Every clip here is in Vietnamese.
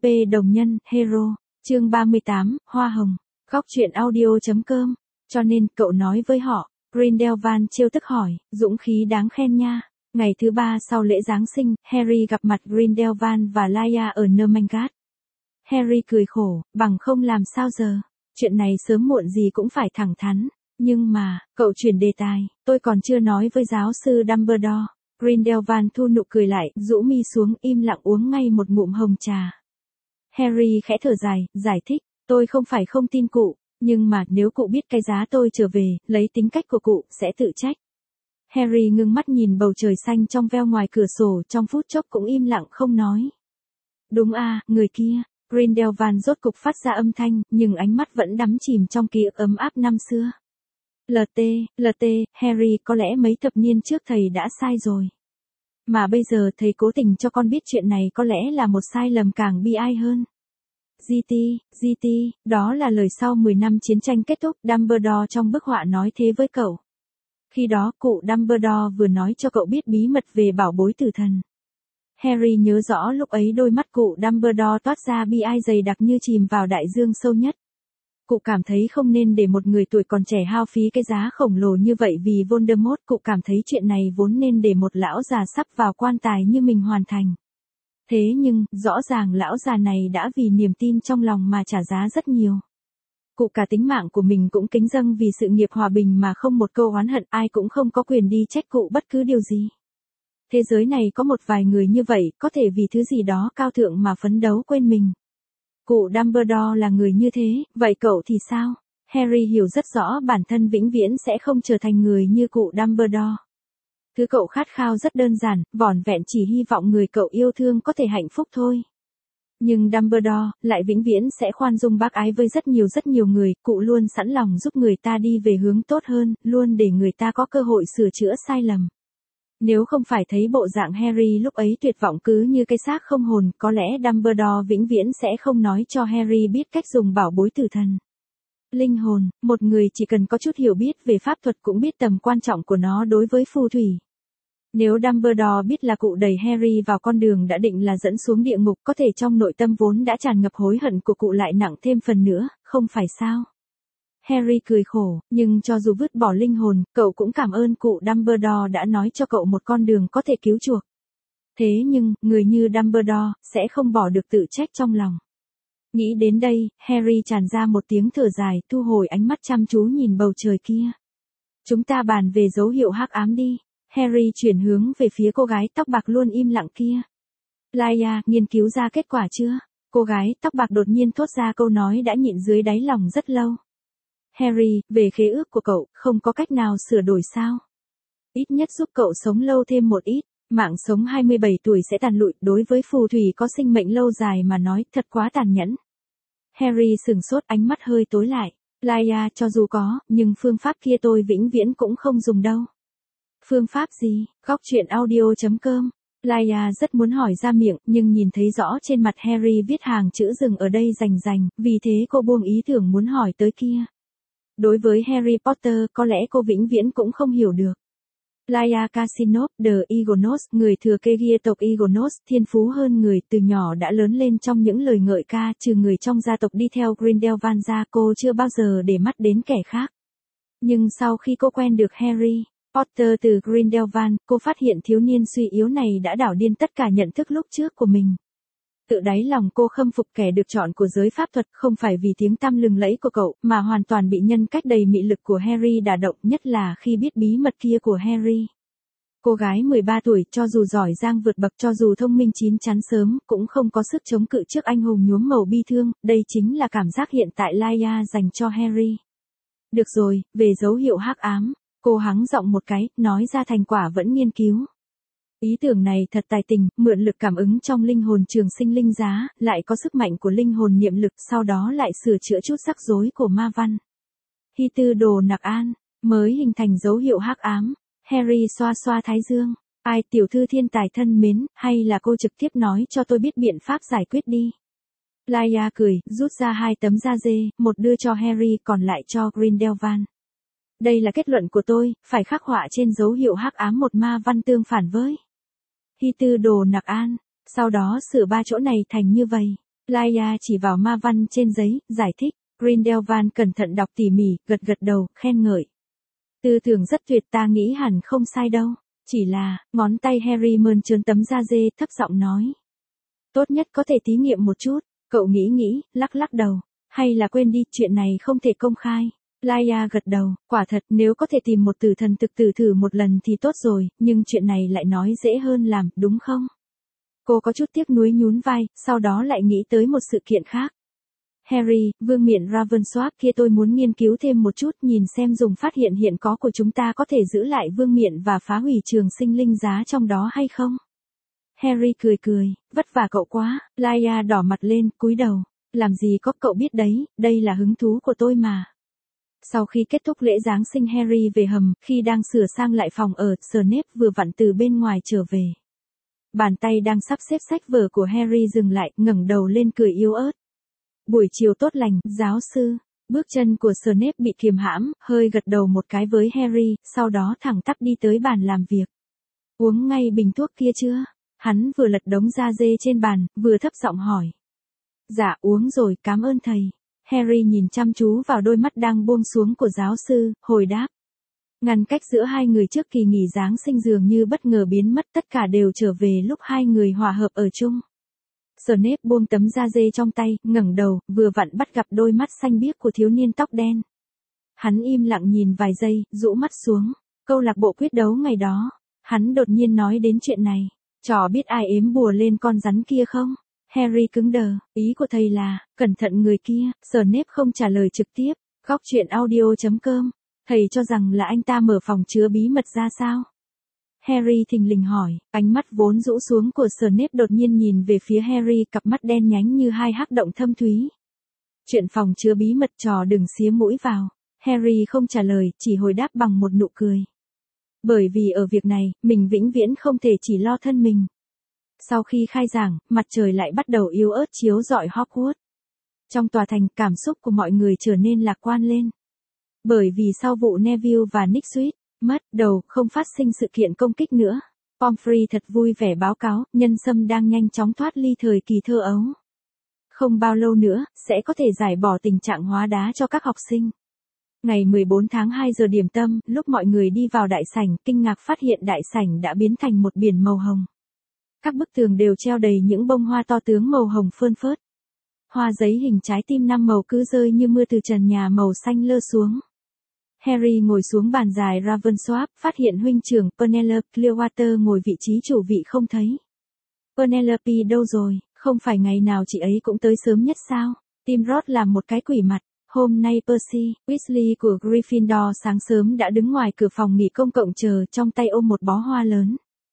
đồng nhân, hero. Chương 38, Hoa hồng. Góc truyện audio.com. Cho nên, cậu nói với họ. Grindelwald trêu tức hỏi, dũng khí đáng khen nha. Ngày thứ 3 sau lễ Giáng sinh, Harry gặp mặt Grindelwald và Laya ở Nermangat. Harry cười khổ, bằng không làm sao giờ. Chuyện này sớm muộn gì cũng phải thẳng thắn. Nhưng mà, cậu chuyển đề tài, tôi còn chưa nói với giáo sư Dumbledore. Grindelwald thu nụ cười lại, rũ mi xuống, im lặng uống ngay một ngụm hồng trà. Harry khẽ thở dài, giải thích, tôi không phải không tin cụ, nhưng mà nếu cụ biết cái giá tôi trở về, lấy tính cách của cụ, sẽ tự trách. Harry ngưng mắt nhìn bầu trời xanh trong veo ngoài cửa sổ, trong phút chốc cũng im lặng không nói. Đúng à, người kia. Grindelwald rốt cục phát ra âm thanh, nhưng ánh mắt vẫn đắm chìm trong ký ức ấm áp năm xưa. LT, Harry, có lẽ mấy thập niên trước thầy đã sai rồi. Mà bây giờ thầy cố tình cho con biết chuyện này có lẽ là một sai lầm càng bi ai hơn. GT, đó là lời sau 10 năm chiến tranh kết thúc, Dumbledore trong bức họa nói thế với cậu. Khi đó cụ Dumbledore vừa nói cho cậu biết bí mật về bảo bối tử thần. Harry nhớ rõ lúc ấy đôi mắt cụ Dumbledore toát ra bi ai dày đặc như chìm vào đại dương sâu nhất. Cụ cảm thấy không nên để một người tuổi còn trẻ hao phí cái giá khổng lồ như vậy vì Voldemort. Cụ cảm thấy chuyện này vốn nên để một lão già sắp vào quan tài như mình hoàn thành. Thế nhưng, rõ ràng lão già này đã vì niềm tin trong lòng mà trả giá rất nhiều. Cụ cả tính mạng của mình cũng kính dâng vì sự nghiệp hòa bình mà không một câu oán hận, ai cũng không có quyền đi trách cụ bất cứ điều gì. Thế giới này có một vài người như vậy, có thể vì thứ gì đó cao thượng mà phấn đấu quên mình. Cụ Dumbledore là người như thế, vậy cậu thì sao? Harry hiểu rất rõ bản thân vĩnh viễn sẽ không trở thành người như cụ Dumbledore. Thứ cậu khát khao rất đơn giản, vỏn vẹn chỉ hy vọng người cậu yêu thương có thể hạnh phúc thôi. Nhưng Dumbledore lại vĩnh viễn sẽ khoan dung bác ái với rất nhiều người, cụ luôn sẵn lòng giúp người ta đi về hướng tốt hơn, luôn để người ta có cơ hội sửa chữa sai lầm. Nếu không phải thấy bộ dạng Harry lúc ấy tuyệt vọng cứ như cái xác không hồn, có lẽ Dumbledore vĩnh viễn sẽ không nói cho Harry biết cách dùng bảo bối tử thần. Linh hồn, một người chỉ cần có chút hiểu biết về pháp thuật cũng biết tầm quan trọng của nó đối với phù thủy. Nếu Dumbledore biết là cụ đẩy Harry vào con đường đã định là dẫn xuống địa ngục, có thể trong nội tâm vốn đã tràn ngập hối hận của cụ lại nặng thêm phần nữa, không phải sao? Harry cười khổ, nhưng cho dù vứt bỏ linh hồn, cậu cũng cảm ơn cụ Dumbledore đã nói cho cậu một con đường có thể cứu chuộc. Thế nhưng, người như Dumbledore, sẽ không bỏ được tự trách trong lòng. Nghĩ đến đây, Harry tràn ra một tiếng thở dài, thu hồi ánh mắt chăm chú nhìn bầu trời kia. Chúng ta bàn về dấu hiệu hắc ám đi. Harry chuyển hướng về phía cô gái tóc bạc luôn im lặng kia. Laya, nghiên cứu ra kết quả chưa? Cô gái tóc bạc đột nhiên thốt ra câu nói đã nhịn dưới đáy lòng rất lâu. Harry, về khế ước của cậu, không có cách nào sửa đổi sao? Ít nhất giúp cậu sống lâu thêm một ít. Mạng sống 27 tuổi sẽ tàn lụi, đối với phù thủy có sinh mệnh lâu dài mà nói, thật quá tàn nhẫn. Harry sừng sốt, ánh mắt hơi tối lại. Laya, cho dù có, nhưng phương pháp kia tôi vĩnh viễn cũng không dùng đâu. Phương pháp gì? Góc truyện audio.com. Laya rất muốn hỏi ra miệng, nhưng nhìn thấy rõ trên mặt Harry viết hàng chữ dừng ở đây rành, vì thế cô buông ý tưởng muốn hỏi tới kia. Đối với Harry Potter, có lẽ cô vĩnh viễn cũng không hiểu được. Laya Casinop, The Egonos, người thừa kế gia tộc Egonos, thiên phú hơn người, từ nhỏ đã lớn lên trong những lời ngợi ca, trừ người trong gia tộc đi theo Grindelwald ra, cô chưa bao giờ để mắt đến kẻ khác. Nhưng sau khi cô quen được Harry Potter từ Grindelwald, cô phát hiện thiếu niên suy yếu này đã đảo điên tất cả nhận thức lúc trước của mình. Tự đáy lòng cô khâm phục kẻ được chọn của giới pháp thuật, không phải vì tiếng tăm lừng lẫy của cậu, mà hoàn toàn bị nhân cách đầy mị lực của Harry đả động, nhất là khi biết bí mật kia của Harry. Cô gái 13 tuổi, cho dù giỏi giang vượt bậc, cho dù thông minh chín chắn sớm, cũng không có sức chống cự trước anh hùng nhuốm màu bi thương, đây chính là cảm giác hiện tại Laya dành cho Harry. Được rồi, về dấu hiệu hắc ám, cô hắng giọng một cái, nói ra thành quả vẫn nghiên cứu. Ý tưởng này thật tài tình, mượn lực cảm ứng trong linh hồn trường sinh linh giá, lại có sức mạnh của linh hồn niệm lực, sau đó lại sửa chữa chút rắc rối của ma văn. Hy tư đồ nặc an, mới hình thành dấu hiệu hắc ám. Harry xoa xoa thái dương. Ai, tiểu thư thiên tài thân mến, hay là cô trực tiếp nói cho tôi biết biện pháp giải quyết đi. Laya cười, rút ra 2 tấm da dê, một đưa cho Harry, còn lại cho Grindelwald. Đây là kết luận của tôi, phải khắc họa trên dấu hiệu hắc ám một ma văn tương phản với Hy tư đồ nặc an, sau đó sửa 3 chỗ này thành như vậy. Laia chỉ vào ma văn trên giấy, giải thích. Grindelwald cẩn thận đọc tỉ mỉ, gật gật đầu, khen ngợi. Tư tưởng rất tuyệt, ta nghĩ hẳn không sai đâu. Chỉ là, ngón tay Harry mơn trớn tấm da dê, thấp giọng nói. Tốt nhất có thể thí nghiệm một chút. Cậu nghĩ, lắc lắc đầu. Hay là quên đi, chuyện này không thể công khai. Laia gật đầu, quả thật, nếu có thể tìm một tử thần thực tử thử một lần thì tốt rồi, nhưng chuyện này lại nói dễ hơn làm, đúng không? Cô có chút tiếc nuối nhún vai, sau đó lại nghĩ tới một sự kiện khác. Harry, vương miện Ravensworth kia tôi muốn nghiên cứu thêm một chút, nhìn xem dùng phát hiện hiện có của chúng ta có thể giữ lại vương miện và phá hủy trường sinh linh giá trong đó hay không? Harry cười, vất vả cậu quá. Laia đỏ mặt lên, cúi đầu. Làm gì có, cậu biết đấy, đây là hứng thú của tôi mà. Sau khi kết thúc lễ Giáng sinh, Harry về hầm, khi đang sửa sang lại phòng ở, Snape vừa vặn từ bên ngoài trở về. Bàn tay đang sắp xếp sách vở của Harry dừng lại, ngẩng đầu lên cười yếu ớt. Buổi chiều tốt lành, giáo sư. Bước chân của Snape bị kiềm hãm, hơi gật đầu một cái với Harry, sau đó thẳng tắp đi tới bàn làm việc. Uống ngay bình thuốc kia chưa? Hắn vừa lật đống da dê trên bàn, vừa thấp giọng hỏi. Dạ uống rồi, cảm ơn thầy. Harry nhìn chăm chú vào đôi mắt đang buông xuống của giáo sư, hồi đáp. Ngăn cách giữa hai người trước kỳ nghỉ Giáng sinh dường như bất ngờ biến mất, tất cả đều trở về lúc hai người hòa hợp ở chung. Snape buông tấm da dê trong tay, ngẩng đầu, vừa vặn bắt gặp đôi mắt xanh biếc của thiếu niên tóc đen. Hắn im lặng nhìn vài giây, rũ mắt xuống. Câu lạc bộ quyết đấu ngày đó, hắn đột nhiên nói đến chuyện này. Trò biết ai ếm bùa lên con rắn kia không? Harry cứng đờ, ý của thầy là, cẩn thận người kia. Snape không trả lời trực tiếp. Góc truyện audio.com. Thầy cho rằng là anh ta mở phòng chứa bí mật ra sao? Harry thình lình hỏi, ánh mắt vốn rũ xuống của Snape đột nhiên nhìn về phía Harry, cặp mắt đen nhánh như hai hắc động thâm thúy. Chuyện phòng chứa bí mật, trò đừng xía mũi vào. Harry không trả lời, chỉ hồi đáp bằng một nụ cười. Bởi vì ở việc này, mình vĩnh viễn không thể chỉ lo thân mình. Sau khi khai giảng, mặt trời lại bắt đầu yếu ớt chiếu rọi Hogwarts. Trong tòa thành, cảm xúc của mọi người trở nên lạc quan lên. Bởi vì sau vụ Neville và Nick suýt mất đầu, không phát sinh sự kiện công kích nữa. Pomfrey thật vui vẻ báo cáo, nhân sâm đang nhanh chóng thoát ly thời kỳ thơ ấu. Không bao lâu nữa, sẽ có thể giải bỏ tình trạng hóa đá cho các học sinh. Ngày 14 tháng 2 giờ điểm tâm, lúc mọi người đi vào đại sảnh, kinh ngạc phát hiện đại sảnh đã biến thành một biển màu hồng. Các bức tường đều treo đầy những bông hoa to tướng màu hồng phơn phớt. Hoa giấy hình trái tim 5 màu cứ rơi như mưa từ trần nhà màu xanh lơ xuống. Harry ngồi xuống bàn dài Ravensworth, phát hiện huynh trưởng Penelope Clearwater ngồi vị trí chủ vị không thấy. Penelope đâu rồi, không phải ngày nào chị ấy cũng tới sớm nhất sao? Tim Rod làm một cái quỷ mặt. Hôm nay Percy Weasley của Gryffindor sáng sớm đã đứng ngoài cửa phòng nghỉ công cộng chờ, trong tay ôm một bó hoa lớn.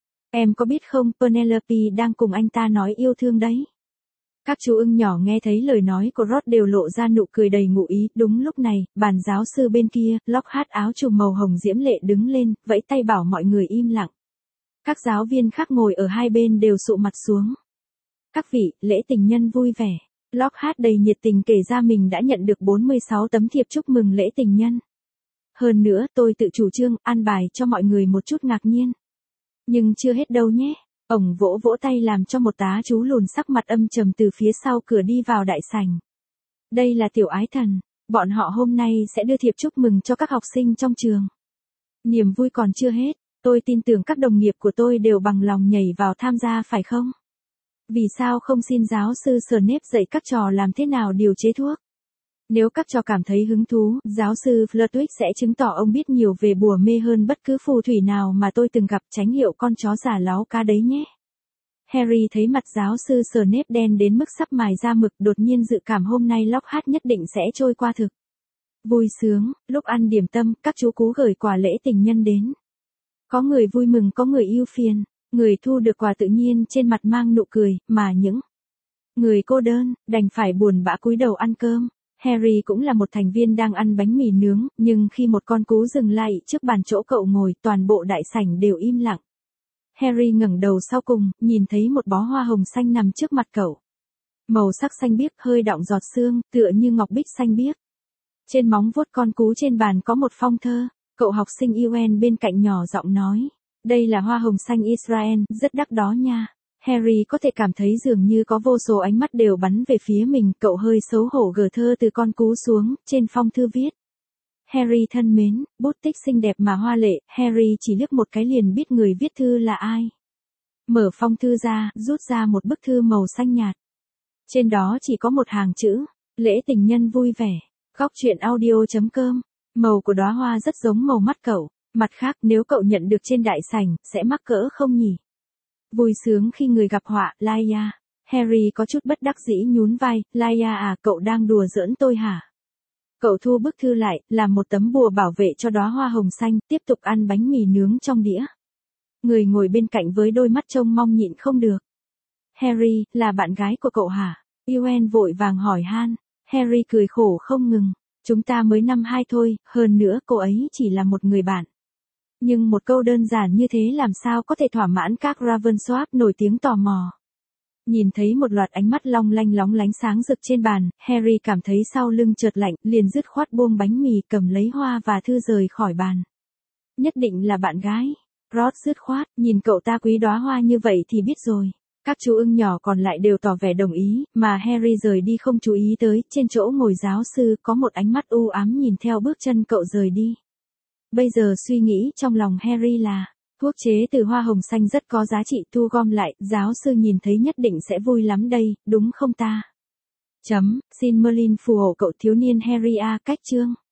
Em có biết không, Penelope đang cùng anh ta nói yêu thương đấy. Các chú ưng nhỏ nghe thấy lời nói của Rod đều lộ ra nụ cười đầy ngụ ý. Đúng lúc này, bàn giáo sư bên kia, Lockhart áo trùm màu hồng diễm lệ đứng lên, vẫy tay bảo mọi người im lặng. Các giáo viên khác ngồi ở hai bên đều sụ mặt xuống. Các vị, lễ tình nhân vui vẻ. Lockhart đầy nhiệt tình kể ra mình đã nhận được 46 tấm thiệp chúc mừng lễ tình nhân. Hơn nữa, tôi tự chủ trương, an bài cho mọi người một chút ngạc nhiên. Nhưng chưa hết đâu nhé. Ổng vỗ vỗ tay làm cho một tá chú lùn sắc mặt âm trầm từ phía sau cửa đi vào đại sảnh. Đây là tiểu ái thần. Bọn họ hôm nay sẽ đưa thiệp chúc mừng cho các học sinh trong trường. Niềm vui còn chưa hết. Tôi tin tưởng các đồng nghiệp của tôi đều bằng lòng nhảy vào tham gia phải không? Vì sao không xin giáo sư Snape dạy các trò làm thế nào điều chế thuốc? Nếu các trò cảm thấy hứng thú, giáo sư Flitwick sẽ chứng tỏ ông biết nhiều về bùa mê hơn bất cứ phù thủy nào mà tôi từng gặp, tránh hiệu con chó giả láo cá đấy nhé. Harry thấy mặt giáo sư Snape đen đến mức sắp mài ra mực, đột nhiên dự cảm hôm nay Lockhart nhất định sẽ trôi qua thực. Vui sướng, lúc ăn điểm tâm, các chú cú gửi quà lễ tình nhân đến. Có người vui mừng có người ưu phiền, người thu được quà tự nhiên trên mặt mang nụ cười, mà những người cô đơn, đành phải buồn bã cúi đầu ăn cơm. Harry cũng là một thành viên đang ăn bánh mì nướng, nhưng khi một con cú dừng lại trước bàn chỗ cậu ngồi, toàn bộ đại sảnh đều im lặng. Harry ngẩng đầu sau cùng, nhìn thấy một bó hoa hồng xanh nằm trước mặt cậu. Màu sắc xanh biếc hơi đọng giọt sương, tựa như ngọc bích xanh biếc. Trên móng vuốt con cú trên bàn có một phong thơ, cậu học sinh Ewan bên cạnh nhỏ giọng nói. Đây là hoa hồng xanh Israel, rất đắt đó nha. Harry có thể cảm thấy dường như có vô số ánh mắt đều bắn về phía mình, cậu hơi xấu hổ gờ thơ từ con cú xuống, trên phong thư viết. Harry thân mến, bút tích xinh đẹp mà hoa lệ, Harry chỉ liếc một cái liền biết người viết thư là ai. Mở phong thư ra, rút ra một bức thư màu xanh nhạt. Trên đó chỉ có một hàng chữ, lễ tình nhân vui vẻ. Góc truyện audio.com. Màu của đóa hoa rất giống màu mắt cậu. Mặt khác, nếu cậu nhận được trên đại sảnh, sẽ mắc cỡ không nhỉ? Vui sướng khi người gặp họa, Laia. Harry có chút bất đắc dĩ nhún vai, Laia à, cậu đang đùa giỡn tôi hả? Cậu thu bức thư lại, làm một tấm bùa bảo vệ cho đóa hoa hồng xanh, tiếp tục ăn bánh mì nướng trong đĩa. Người ngồi bên cạnh với đôi mắt trông mong nhịn không được. Harry, là bạn gái của cậu hả? Ewan vội vàng hỏi han. Harry cười khổ không ngừng. Chúng ta mới năm 2 thôi, hơn nữa cô ấy chỉ là một người bạn. Nhưng một câu đơn giản như thế làm sao có thể thỏa mãn các Ravensworth nổi tiếng tò mò. Nhìn thấy một loạt ánh mắt long lanh lóng lánh sáng rực trên bàn, Harry cảm thấy sau lưng chợt lạnh, liền dứt khoát buông bánh mì, cầm lấy hoa và thư rời khỏi bàn. Nhất định là bạn gái. Rod dứt khoát, nhìn cậu ta quý đóa hoa như vậy thì biết rồi. Các chú ưng nhỏ còn lại đều tỏ vẻ đồng ý, mà Harry rời đi không chú ý tới, trên chỗ ngồi giáo sư có một ánh mắt u ám nhìn theo bước chân cậu rời đi. Bây giờ suy nghĩ trong lòng Harry là, thuốc chế từ hoa hồng xanh rất có giá trị, thu gom lại, giáo sư nhìn thấy nhất định sẽ vui lắm đây, đúng không ta? Xin Merlin phù hộ cậu thiếu niên Harry a. Cách chương.